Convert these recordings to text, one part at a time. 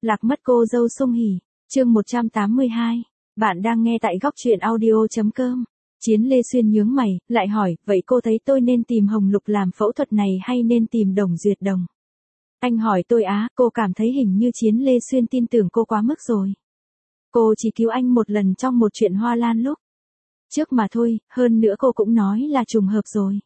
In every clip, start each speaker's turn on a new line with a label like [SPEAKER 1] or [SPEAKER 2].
[SPEAKER 1] Lạc mất cô dâu Sung Hỉ, chương 182. Bạn đang nghe tại góc truyện audio.com. Chiến Lê Xuyên nhướng mày, lại hỏi, vậy cô thấy tôi nên tìm Hồng Lục làm phẫu thuật này hay nên tìm Đồng Duyệt Đồng? Anh hỏi tôi á, cô cảm thấy hình như Chiến Lê Xuyên tin tưởng cô quá mức rồi. Cô chỉ cứu anh một lần trong một chuyện hoa lan lúc trước mà thôi, hơn nữa cô cũng nói là trùng hợp rồi.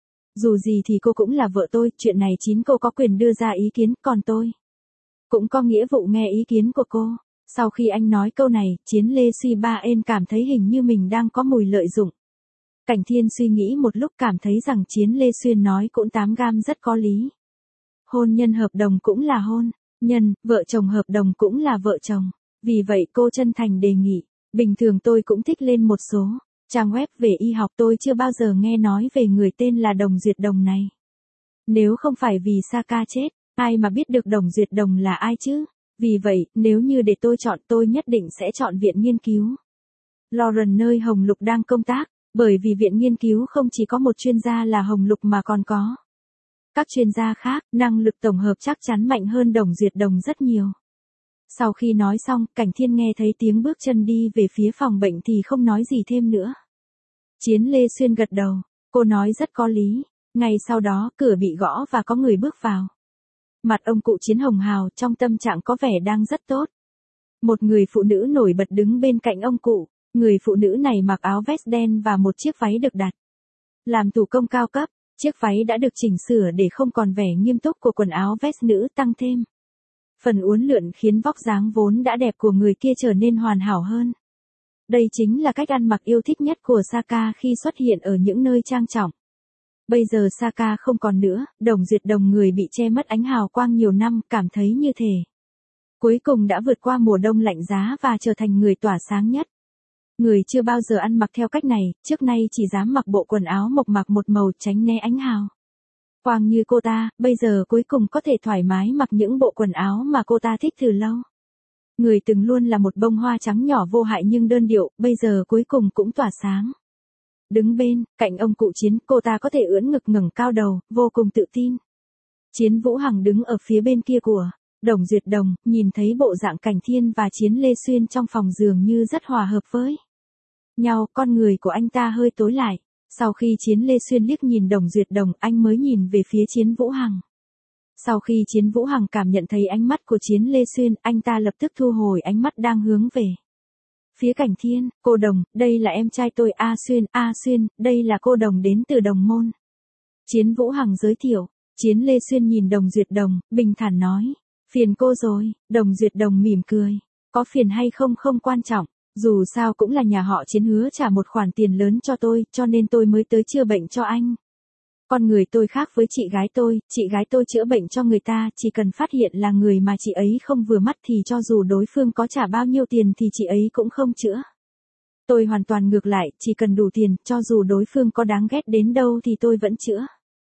[SPEAKER 1] Dù gì thì cô cũng là vợ tôi, chuyện này chính cô có quyền đưa ra ý kiến, còn tôi cũng có nghĩa vụ nghe ý kiến của cô. Sau khi anh nói câu này, Chiến Lê Suy Ba Ên cảm thấy hình như mình đang có mùi lợi dụng. Cảnh Thiên suy nghĩ một lúc cảm thấy rằng Chiến Lê Xuyên nói cũng 8 gam rất có lý. Hôn nhân hợp đồng cũng là hôn nhân, vợ chồng hợp đồng cũng là vợ chồng. Vì vậy cô chân thành đề nghị, bình thường tôi cũng thích lên một số trang web về y học, tôi chưa bao giờ nghe nói về người tên là Đồng Duyệt Đồng này. Nếu không phải vì Saka chết, ai mà biết được Đồng Duyệt Đồng là ai chứ? Vì vậy, nếu như để tôi chọn, tôi nhất định sẽ chọn viện nghiên cứu Lauren nơi Hồng Lục đang công tác, bởi vì viện nghiên cứu không chỉ có một chuyên gia là Hồng Lục mà còn có các chuyên gia khác, năng lực tổng hợp chắc chắn mạnh hơn Đồng Duyệt Đồng rất nhiều. Sau khi nói xong, Cảnh Thiên nghe thấy tiếng bước chân đi về phía phòng bệnh thì không nói gì thêm nữa. Chiến Lê Xuyên gật đầu, cô nói rất có lý. Ngay sau đó, cửa bị gõ và có người bước vào. Mặt ông cụ Chiến hồng hào, trong tâm trạng có vẻ đang rất tốt. Một người phụ nữ nổi bật đứng bên cạnh ông cụ. Người phụ nữ này mặc áo vest đen và một chiếc váy được đặt làm thủ công cao cấp. Chiếc váy đã được chỉnh sửa để không còn vẻ nghiêm túc của quần áo vest nữ tăng thêm phần uốn lượn, khiến vóc dáng vốn đã đẹp của người kia trở nên hoàn hảo hơn. Đây chính là cách ăn mặc yêu thích nhất của Saka khi xuất hiện ở những nơi trang trọng. Bây giờ Saka không còn nữa, Đồng Duyệt Đồng, người bị che mất ánh hào quang nhiều năm, cảm thấy như thể cuối cùng đã vượt qua mùa đông lạnh giá và trở thành người tỏa sáng nhất. Người chưa bao giờ ăn mặc theo cách này, trước nay chỉ dám mặc bộ quần áo mộc mạc một màu tránh né ánh hào quang như cô ta, bây giờ cuối cùng có thể thoải mái mặc những bộ quần áo mà cô ta thích từ lâu. Người từng luôn là một bông hoa trắng nhỏ vô hại nhưng đơn điệu, bây giờ cuối cùng cũng tỏa sáng. Đứng bên cạnh ông cụ Chiến, cô ta có thể ưỡn ngực ngẩng cao đầu, vô cùng tự tin. Chiến Vũ Hằng đứng ở phía bên kia của Đồng Duyệt Đồng, nhìn thấy bộ dạng Cảnh Thiên và Chiến Lê Xuyên trong phòng dường như rất hòa hợp với nhau, con người của anh ta hơi tối lại. Sau khi Chiến Lê Xuyên liếc nhìn Đồng Duyệt Đồng, anh mới nhìn về phía Chiến Vũ Hằng. Sau khi Chiến Vũ Hằng cảm nhận thấy ánh mắt của Chiến Lê Xuyên, anh ta lập tức thu hồi ánh mắt đang hướng về phía Cảnh Thiên. Cô Đồng, đây là em trai tôi A Xuyên, đây là cô Đồng đến từ Đồng Môn. Chiến Vũ Hằng giới thiệu. Chiến Lê Xuyên nhìn Đồng Duyệt Đồng, bình thản nói, phiền cô rồi. Đồng Duyệt Đồng mỉm cười, có phiền hay không không quan trọng. Dù sao cũng là nhà họ Chiến hứa trả một khoản tiền lớn cho tôi, cho nên tôi mới tới chữa bệnh cho anh. Con người tôi khác với chị gái tôi chữa bệnh cho người ta, chỉ cần phát hiện là người mà chị ấy không vừa mắt thì cho dù đối phương có trả bao nhiêu tiền thì chị ấy cũng không chữa. Tôi hoàn toàn ngược lại, chỉ cần đủ tiền, cho dù đối phương có đáng ghét đến đâu thì tôi vẫn chữa.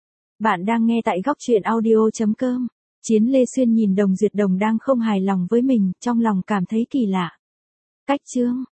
[SPEAKER 1] Bạn đang nghe tại góc truyện audio.com. Chiến Lê Xuyên nhìn Đồng Duyệt Đồng đang không hài lòng với mình, trong lòng cảm thấy kỳ lạ. Cách chương